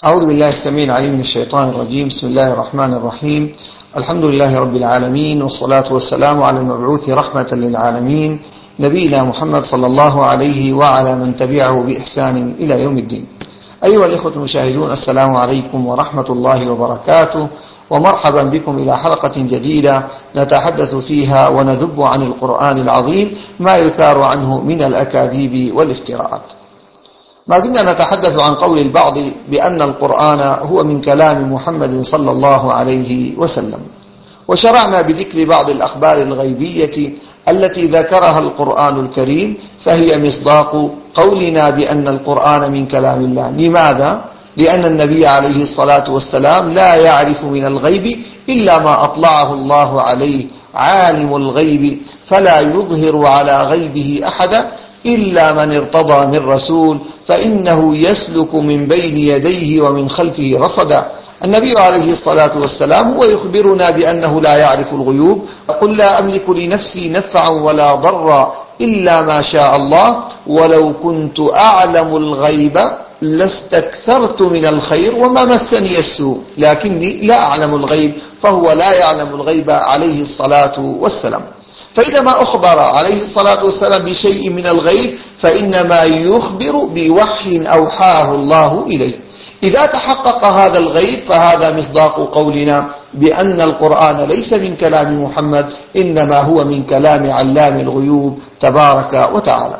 أعوذ بالله السميع العليم من الشيطان الرجيم. بسم الله الرحمن الرحيم. الحمد لله رب العالمين، والصلاة والسلام على المبعوث رحمة للعالمين نبينا محمد صلى الله عليه وعلى من تبعه بإحسان إلى يوم الدين. أيها الإخوة المشاهدون، السلام عليكم ورحمة الله وبركاته، ومرحبا بكم إلى حلقة جديدة نتحدث فيها ونذب عن القرآن العظيم ما يثار عنه من الأكاذيب والافتراءات. ما زلنا نتحدث عن قول البعض بأن القرآن هو من كلام محمد صلى الله عليه وسلم، وشرعنا بذكر بعض الأخبار الغيبية التي ذكرها القرآن الكريم، فهي مصداق قولنا بأن القرآن من كلام الله. لماذا؟ لأن النبي عليه الصلاة والسلام لا يعرف من الغيب إلا ما أطلعه الله عليه، عالم الغيب فلا يظهر على غيبه أحدا إلا من ارتضى من رسول، فإنه يسلك من بين يديه ومن خلفه رصدا. النبي عليه الصلاة والسلام هو يخبرنا بأنه لا يعرف الغيوب، قل لا أملك لنفسي نفعا ولا ضرا إلا ما شاء الله، ولو كنت أعلم الغيب لاستكثرت من الخير وما مسني السوء، لكني لا أعلم الغيب، فهو لا يعلم الغيب عليه الصلاة والسلام. فإذا ما أخبر عليه الصلاة والسلام بشيء من الغيب فإنما يخبر بوحي أوحاه الله إليه. إذا تحقق هذا الغيب فهذا مصداق قولنا بأن القرآن ليس من كلام محمد، إنما هو من كلام علام الغيوب تبارك وتعالى.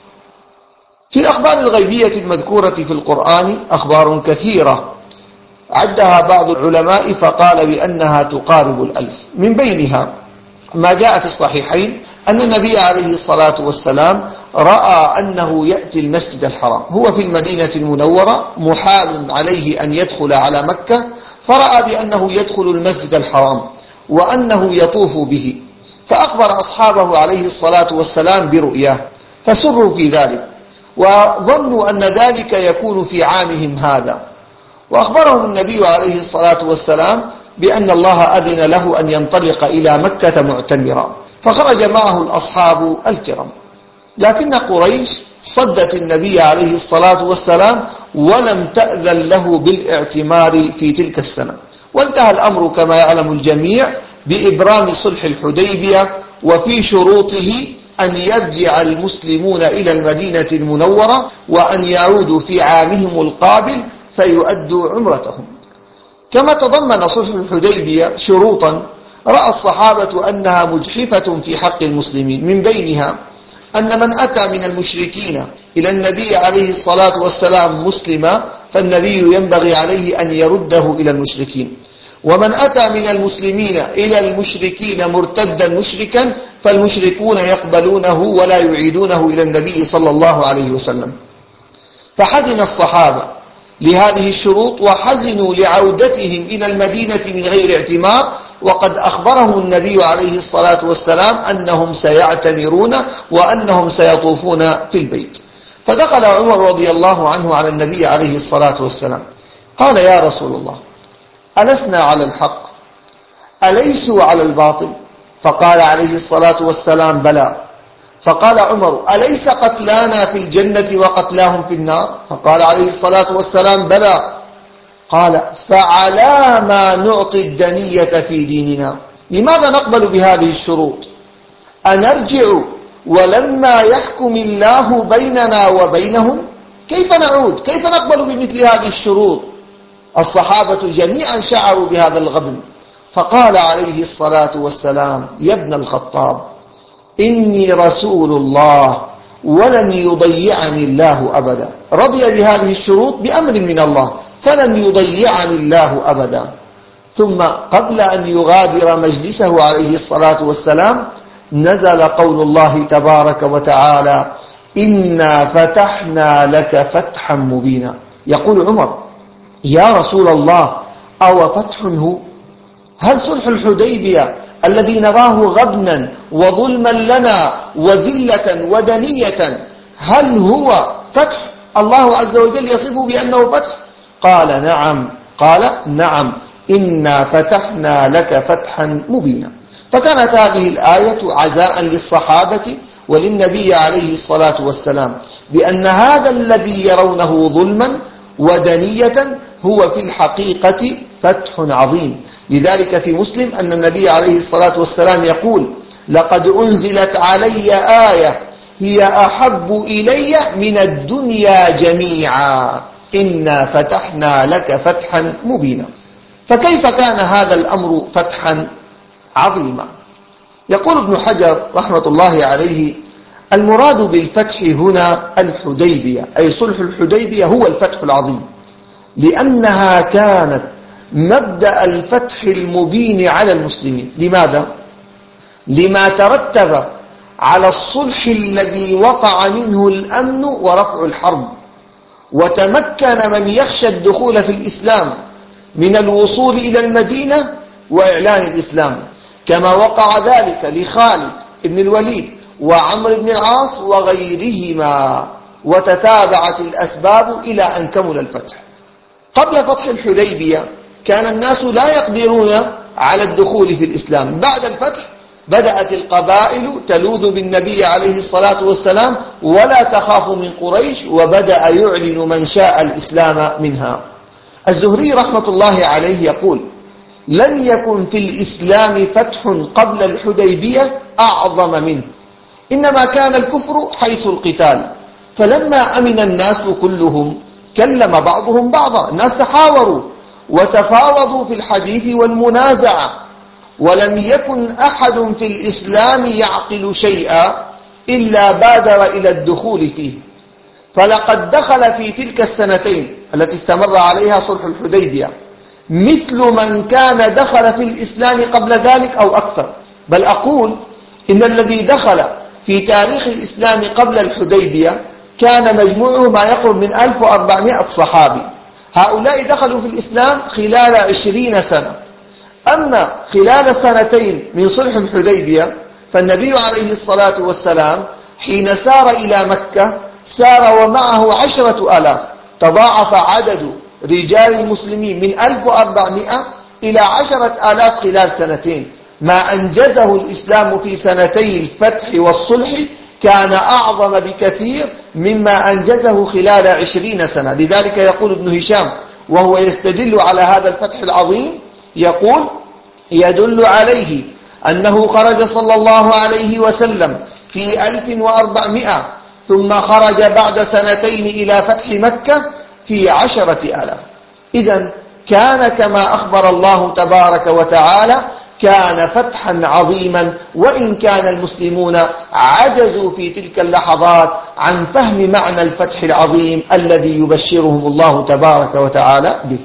في الأخبار الغيبية المذكورة في القرآن أخبار كثيرة عدها بعض العلماء فقال بأنها تقارب 1000. من بينها ما جاء في الصحيحين أن النبي عليه الصلاة والسلام رأى أنه يأتي المسجد الحرام، هو في المدينة المنورة محال عليه أن يدخل على مكة، فرأى بأنه يدخل المسجد الحرام وأنه يطوف به، فأخبر أصحابه عليه الصلاة والسلام برؤياه، فسروا في ذلك وظنوا أن ذلك يكون في عامهم هذا، وأخبرهم النبي عليه الصلاة والسلام بأن الله أذن له أن ينطلق إلى مكة معتمرا، فخرج معه الأصحاب الكرام، لكن قريش صدت النبي عليه الصلاة والسلام ولم تأذن له بالاعتمار في تلك السنة، وانتهى الأمر كما يعلم الجميع بإبرام صلح الحديبية، وفي شروطه أن يرجع المسلمون إلى المدينة المنورة وأن يعودوا في عامهم القابل فيؤدوا عمرتهم. كما تضمن صلح الحديبية شروطا رأى الصحابة أنها مجحفة في حق المسلمين، من بينها أن من أتى من المشركين إلى النبي عليه الصلاة والسلام مسلما فالنبي ينبغي عليه أن يرده إلى المشركين، ومن أتى من المسلمين إلى المشركين مرتدا مشركا فالمشركون يقبلونه ولا يعيدونه إلى النبي صلى الله عليه وسلم. فحزن الصحابة لهذه الشروط وحزنوا لعودتهم إلى المدينة من غير اعتمار، وقد أخبرهم النبي عليه الصلاة والسلام أنهم سيعتمرون وأنهم سيطوفون في البيت. فدخل عمر رضي الله عنه على النبي عليه الصلاة والسلام قال: يا رسول الله، ألسنا على الحق؟ أليسوا على الباطل؟ فقال عليه الصلاة والسلام: بلى. فقال عمر: أليس قتلانا في الجنة وقتلاهم في النار؟ فقال عليه الصلاة والسلام: بلى. قال: فعلى ما نعطي الدنية في ديننا؟ لماذا نقبل بهذه الشروط؟ أنرجع ولما يحكم الله بيننا وبينهم؟ كيف نعود؟ كيف نقبل بمثل هذه الشروط؟ الصحابة جميعا شعروا بهذا الغبن، فقال عليه الصلاة والسلام: يا ابن الخطاب، إني رسول الله ولن يضيعني الله أبدا. رضي بهذه الشروط بأمر من الله، فلن يضيعني الله أبدا. ثم قبل أن يغادر مجلسه عليه الصلاة والسلام نزل قول الله تبارك وتعالى: إنا فتحنا لك فتحا مبينا. يقول عمر: يا رسول الله، أو فتح هو؟ هل صلح الحديبية الذي نراه غبنا وظلما لنا وذلة ودنية هل هو فتح الله عز وجل يصفه بأنه فتح؟ قال: نعم. قال: نعم، إنا فتحنا لك فتحا مبينا. فكانت هذه الآية عزاء للصحابة وللنبي عليه الصلاة والسلام بأن هذا الذي يرونه ظلما ودنية هو في الحقيقة فتح عظيم. لذلك في مسلم أن النبي عليه الصلاة والسلام يقول: لقد أنزلت علي آية هي أحب إلي من الدنيا جميعا إنا فتحنا لك فتحا مبينا. فكيف كان هذا الأمر فتحا عظيما؟ يقول ابن حجر رحمة الله عليه: المراد بالفتح هنا الحديبية، أي صلح الحديبية هو الفتح العظيم، لأنها كانت مبدأ الفتح المبين على المسلمين. لماذا؟ لما ترتب على الصلح الذي وقع منه الأمن ورفع الحرب، وتمكن من يخشى الدخول في الإسلام من الوصول إلى المدينة وإعلان الإسلام، كما وقع ذلك لخالد بن الوليد وعمرو بن العاص وغيرهما، وتتابعت الأسباب إلى أن كمل الفتح. قبل فتح الحديبية كان الناس لا يقدرون على الدخول في الإسلام. بعد الفتح بدأت القبائل تلوذ بالنبي عليه الصلاة والسلام ولا تخاف من قريش، وبدأ يعلن من شاء الإسلام منها. الزهري رحمة الله عليه يقول: لم يكن في الإسلام فتح قبل الحديبية أعظم منه، إنما كان الكفر حيث القتال، فلما أمن الناس كلهم كلم بعضهم بعضا. الناس تحاوروا وتفاوضوا في الحديث والمنازعة، ولم يكن أحد في الإسلام يعقل شيئا إلا بادر إلى الدخول فيه. فلقد دخل في تلك السنتين التي استمر عليها صلح الحديبية مثل من كان دخل في الإسلام قبل ذلك أو أكثر. بل أقول إن الذي دخل في تاريخ الإسلام قبل الحديبية كان مجموعه ما يقرب من 1400 صحابي. هؤلاء دخلوا في الإسلام خلال 20 سنة. أما خلال سنتين من صلح الحديبية فالنبي عليه الصلاة والسلام حين سار إلى مكة سار ومعه 10,000، تضاعف عدد رجال المسلمين من 1400 إلى 10,000 خلال سنتين. ما أنجزه الإسلام في سنتي الفتح والصلح كان أعظم بكثير مما أنجزه خلال 20 سنة. لذلك يقول ابن هشام وهو يستدل على هذا الفتح العظيم، يقول: يدل عليه أنه خرج صلى الله عليه وسلم في 1400 ثم خرج بعد سنتين إلى فتح مكة في 10,000. إذن كان كما أخبر الله تبارك وتعالى، كان فتحا عظيما، وإن كان المسلمون عجزوا في تلك اللحظات عن فهم معنى الفتح العظيم الذي يبشرهم الله تبارك وتعالى به.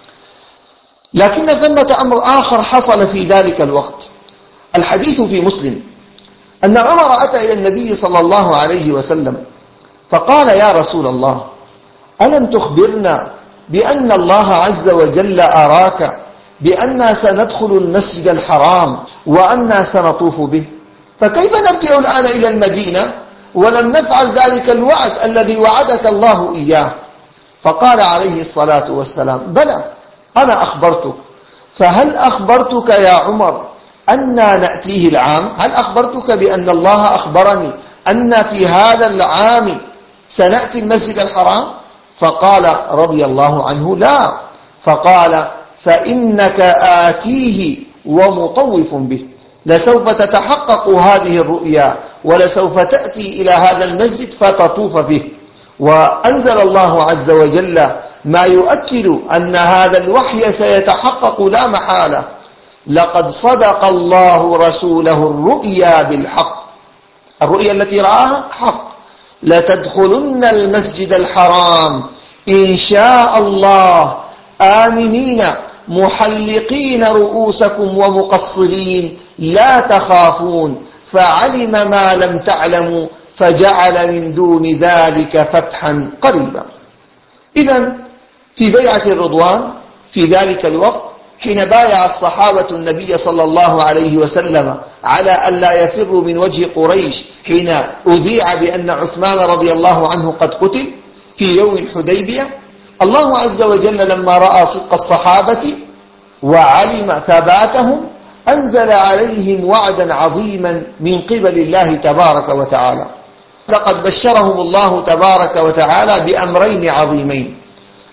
لكن ثمة أمر آخر حصل في ذلك الوقت. الحديث في مسلم أن عمر أتى إلى النبي صلى الله عليه وسلم فقال: يا رسول الله، ألم تخبرنا بأن الله عز وجل أراك بأننا سندخل المسجد الحرام وأننا سنطوف به، فكيف نرجع الآن إلى المدينة ولم نفعل ذلك الوعد الذي وعدك الله إياه؟ فقال عليه الصلاة والسلام: بلى، أنا أخبرتك. فهل أخبرتك يا عمر أننا نأتيه العام؟ هل أخبرتك بأن الله أخبرني أن في هذا العام سنأتي المسجد الحرام؟ فقال رضي الله عنه: لا. فقال: فإنك آتيه ومطوف به، لسوف تتحقق هذه الرؤيا ولسوف تأتي إلى هذا المسجد فتطوف به. وأنزل الله عز وجل ما يؤكد أن هذا الوحي سيتحقق لا محالة: لقد صدق الله رسوله الرؤيا بالحق. الرؤيا التي رآها حق. لتدخلن المسجد الحرام إن شاء الله آمنين محلقين رؤوسكم ومقصرين لا تخافون، فعلم ما لم تعلموا فجعل من دون ذلك فتحا قريبا. إذن في بيعة الرضوان في ذلك الوقت حين بايع الصحابة النبي صلى الله عليه وسلم على أن لا يفروا من وجه قريش حين أذيع بأن عثمان رضي الله عنه قد قتل في يوم الحديبية، الله عز وجل لما رأى صدق الصحابة وعلم ثباتهم أنزل عليهم وعدا عظيما من قبل الله تبارك وتعالى. لقد بشرهم الله تبارك وتعالى بأمرين عظيمين: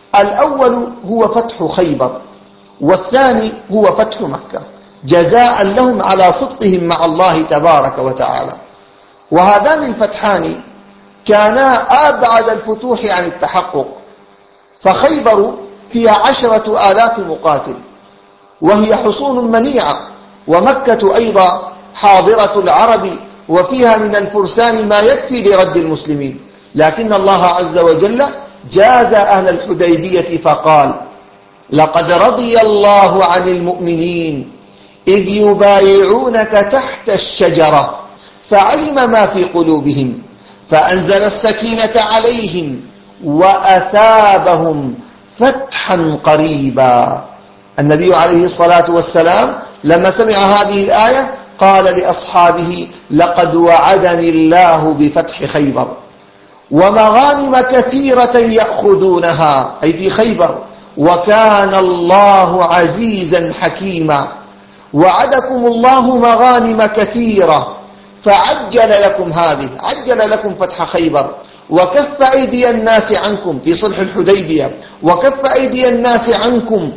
الأول هو فتح خيبر، والثاني هو فتح مكة، جزاء لهم على صدقهم مع الله تبارك وتعالى. وهذان الفتحان كانا أبعد الفتوح عن التحقق، فخيبر فيها 10,000 مقاتل وهي حصون منيعة، ومكة أيضا حاضرة العرب وفيها من الفرسان ما يكفي لرد المسلمين، لكن الله عز وجل جاز أهل الحديبية فقال: لقد رضي الله عن المؤمنين إذ يبايعونك تحت الشجرة فعلم ما في قلوبهم فأنزل السكينة عليهم وأثابهم فتحا قريبا. النبي عليه الصلاة والسلام لما سمع هذه الآية قال لأصحابه: لقد وعدني الله بفتح خيبر ومغانم كثيرة يأخذونها، أي في خيبر، وكان الله عزيزا حكيما. وعدكم الله مغانم كثيرة فعجل لكم هذه، عجل لكم فتح خيبر وكف أيدي الناس عنكم في صلح الحديبية، وكف أيدي الناس عنكم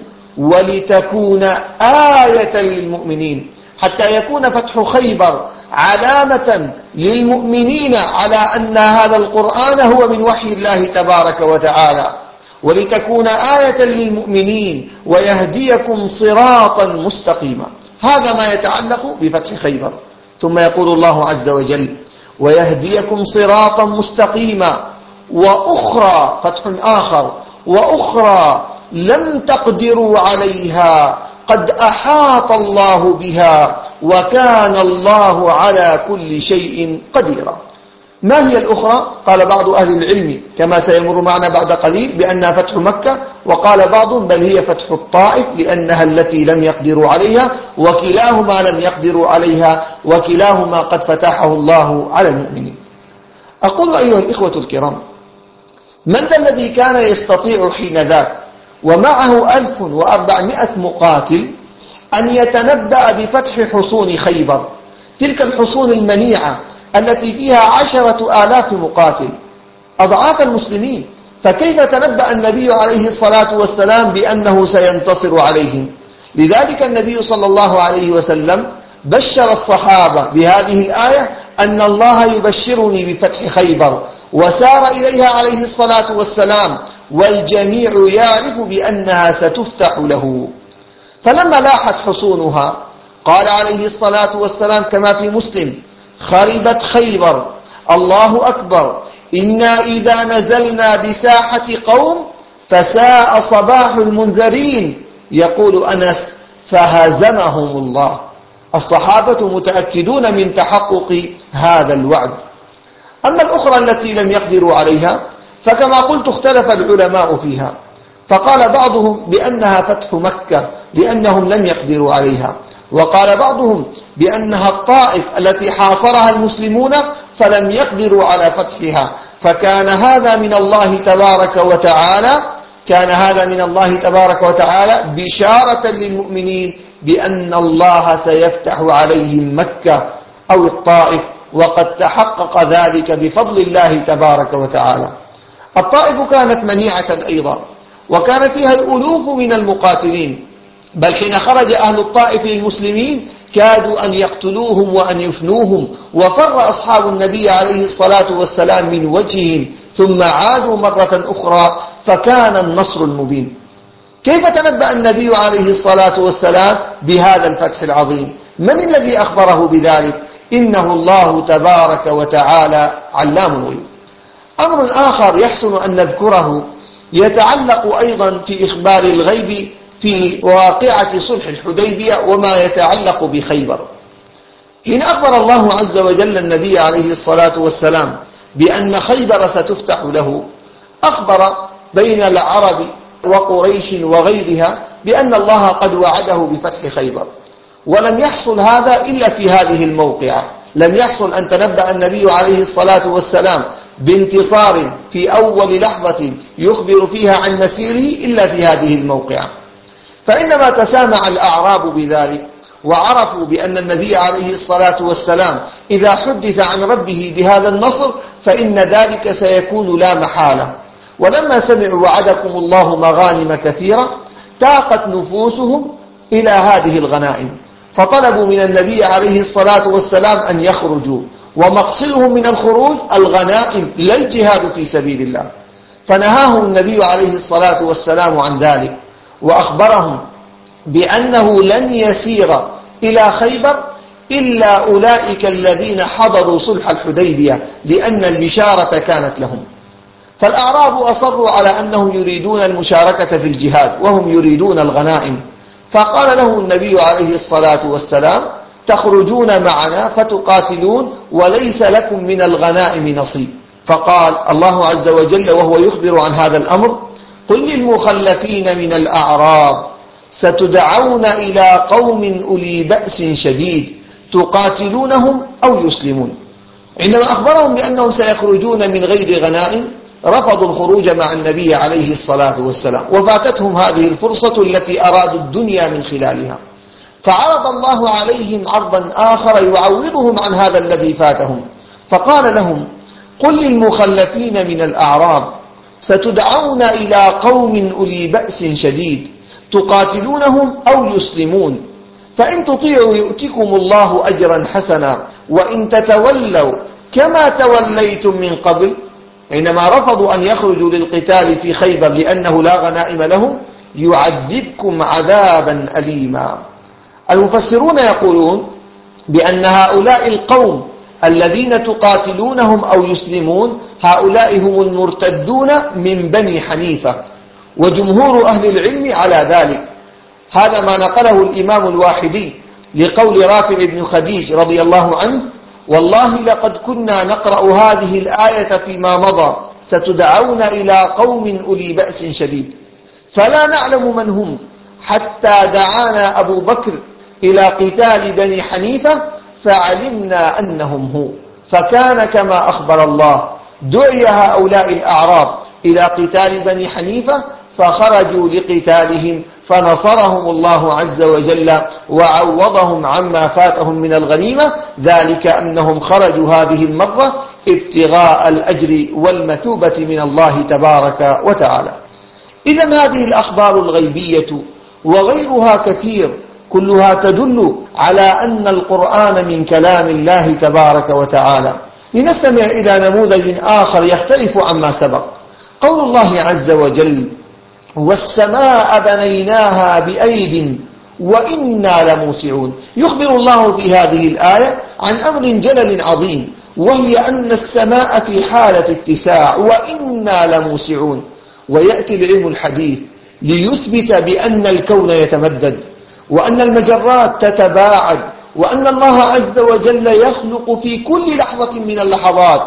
ولتكون آية للمؤمنين، حتى يكون فتح خيبر علامة للمؤمنين على أن هذا القرآن هو من وحي الله تبارك وتعالى، ولتكون آية للمؤمنين ويهديكم صراطا مستقيما. هذا ما يتعلق بفتح خيبر. ثم يقول الله عز وجل: ويهديكم صراطا مستقيما. وأخرى، فتح آخر، وأخرى لم تقدروا عليها قد أحاط الله بها وكان الله على كل شيء قديرا. ما هي الأخرى؟ قال بعض أهل العلم كما سيمر معنا بعد قليل بأنها فتح مكة، وقال بعضهم بل هي فتح الطائف لأنها التي لم يقدروا عليها، وكلاهما لم يقدروا عليها، وكلاهما قد فتحه الله على المؤمنين. أقول أيها الإخوة الكرام: من ذا الذي كان يستطيع حين ذاك ومعه 1400 مقاتل أن يتنبأ بفتح حصون خيبر، تلك الحصون المنيعة التي فيها 10,000 مقاتل أضعاف المسلمين؟ فكيف تنبأ النبي عليه الصلاة والسلام بأنه سينتصر عليهم؟ لذلك النبي صلى الله عليه وسلم بشر الصحابة بهذه الآية أن الله يبشرني بفتح خيبر، وسار إليها عليه الصلاة والسلام والجميع يعرف بأنها ستفتح له. فلما لاحت حصونها قال عليه الصلاة والسلام كما في مسلم: خربت خيبر، الله أكبر، إنا إذا نزلنا بساحة قوم فساء صباح المنذرين. يقول أنس: فهزمهم الله. الصحابة متأكدون من تحقق هذا الوعد. أما الأخرى التي لم يقدروا عليها فكما قلت اختلف العلماء فيها، فقال بعضهم بأنها فتح مكة لأنهم لم يقدروا عليها، وقال بعضهم بأنها الطائف التي حاصرها المسلمون فلم يقدروا على فتحها، فكان هذا من الله تبارك وتعالى، كان هذا من الله تبارك وتعالى بشارة للمؤمنين بأن الله سيفتح عليهم مكة أو الطائف، وقد تحقق ذلك بفضل الله تبارك وتعالى. الطائف كانت منيعة أيضا، وكان فيها الألوف من المقاتلين، بل حين خرج أهل الطائف للمسلمين كادوا أن يقتلوهم وأن يفنوهم، وفر أصحاب النبي عليه الصلاة والسلام من وجههم ثم عادوا مرة أخرى، فكان النصر المبين. كيف تنبأ النبي عليه الصلاة والسلام بهذا الفتح العظيم؟ من الذي أخبره بذلك؟ إنه الله تبارك وتعالى علام الغيوب. أمر آخر يحسن أن نذكره يتعلق أيضا في إخبار الغيب في واقعة صلح الحديبية وما يتعلق بخيبر. حين أخبر الله عز وجل النبي عليه الصلاة والسلام بأن خيبر ستفتح له، أخبر بين العرب وقريش وغيرها بأن الله قد وعده بفتح خيبر، ولم يحصل هذا إلا في هذه الموقعة. لم يحصل أن تنبأ النبي عليه الصلاة والسلام بانتصار في أول لحظة يخبر فيها عن مسيره إلا في هذه الموقعة. فإنما تسامع الأعراب بذلك وعرفوا بأن النبي عليه الصلاة والسلام إذا حدث عن ربه بهذا النصر فإن ذلك سيكون لا محالة، ولما سمعوا وعدكم الله مغانم كثيرة تاقت نفوسهم إلى هذه الغنائم، فطلبوا من النبي عليه الصلاة والسلام أن يخرجوا، ومقصدهم من الخروج الغنائم لا الجهاد في سبيل الله، فنهاهم النبي عليه الصلاة والسلام عن ذلك، وأخبرهم بأنه لن يسير إلى خيبر إلا أولئك الذين حضروا صلح الحديبية، لأن البشارة كانت لهم. فالأعراب أصروا على أنهم يريدون المشاركة في الجهاد وهم يريدون الغنائم، فقال له النبي عليه الصلاة والسلام: تخرجون معنا فتقاتلون وليس لكم من الغنائم نصيب. فقال الله عز وجل وهو يخبر عن هذا الأمر: قل للمخلفين من الأعراب ستدعون إلى قوم أولي بأس شديد تقاتلونهم أو يسلمون. عندما أخبرهم بأنهم سيخرجون من غير غنائم رفضوا الخروج مع النبي عليه الصلاة والسلام، وفاتتهم هذه الفرصة التي أرادوا الدنيا من خلالها، فعرض الله عليهم عرضا آخر يعوضهم عن هذا الذي فاتهم، فقال لهم: قل للمخلفين من الأعراب ستدعون إلى قوم أولي بأس شديد تقاتلونهم أو يسلمون، فإن تطيعوا يؤتكم الله أجرا حسنا، وإن تتولوا كما توليتم من قبل. عندما رفضوا أن يخرجوا للقتال في خيبر لأنه لا غنائم لهم يعذبكم عذابا أليما. المفسرون يقولون بأن هؤلاء القوم الذين تقاتلونهم أو يسلمون هؤلاء هم المرتدون من بني حنيفة، وجمهور أهل العلم على ذلك. هذا ما نقله الإمام الواحدي لقول رافع بن خديج رضي الله عنه: والله لقد كنا نقرأ هذه الآية فيما مضى ستدعون إلى قوم أولي بأس شديد، فلا نعلم من هم حتى دعانا أبو بكر إلى قتال بني حنيفة فعلمنا أنهم هو، فكان كما أخبر الله، دعي هؤلاء الأعراب إلى قتال بني حنيفة فخرجوا لقتالهم فنصرهم الله عز وجل وعوضهم عما فاتهم من الغنيمة، ذلك أنهم خرجوا هذه المرة ابتغاء الأجر والمثوبة من الله تبارك وتعالى. إذن هذه الأخبار الغيبية وغيرها كثير كلها تدل على أن القرآن من كلام الله تبارك وتعالى. لنستمع إلى نموذج آخر يختلف عما سبق. قول الله عز وجل: والسماء بنيناها بأيد وإنا لموسعون. يخبر الله في هذه الآية عن أمر جلل عظيم، وهي أن السماء في حالة اتساع وإنا لموسعون. ويأتي العلم الحديث ليثبت بأن الكون يتمدد، وأن المجرات تتباعد، وأن الله عز وجل يخلق في كل لحظة من اللحظات،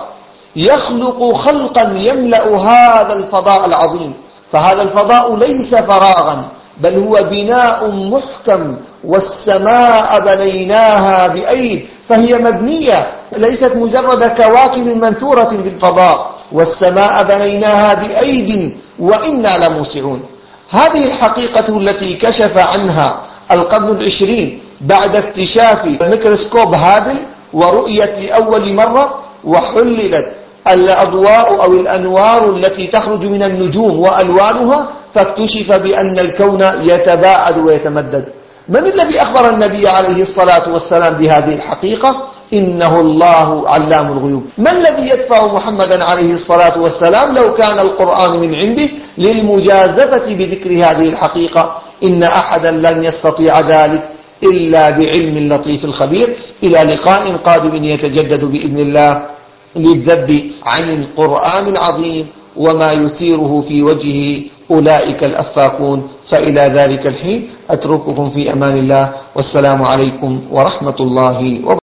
يخلق خلقا يملأ هذا الفضاء العظيم. فهذا الفضاء ليس فراغا، بل هو بناء محكم. والسماء بنيناها بأيد، فهي مبنية ليست مجرد كواكب منثورة بالفضاء. والسماء بنيناها بأيد وإنا لموسعون. هذه الحقيقة التي كشف عنها القرن العشرين بعد اكتشاف ميكروسكوب هابل ورؤية لأول مرة، وحللت الأضواء أو الأنوار التي تخرج من النجوم وألوانها، فاكتشف بأن الكون يتباعد ويتمدد. من الذي أخبر النبي عليه الصلاة والسلام بهذه الحقيقة؟ إنه الله علام الغيوب. ما الذي يدفع محمدا عليه الصلاة والسلام لو كان القرآن من عنده للمجازفة بذكر هذه الحقيقة؟ إن أحدا لن يستطيع ذلك إلا بعلم اللطيف الخبير. إلى لقاء قادم يتجدد بإذن الله للذب عن القرآن العظيم وما يثيره في وجهه أولئك الأفاكون. فإلى ذلك الحين أترككم في أمان الله، والسلام عليكم ورحمة الله وبركاته.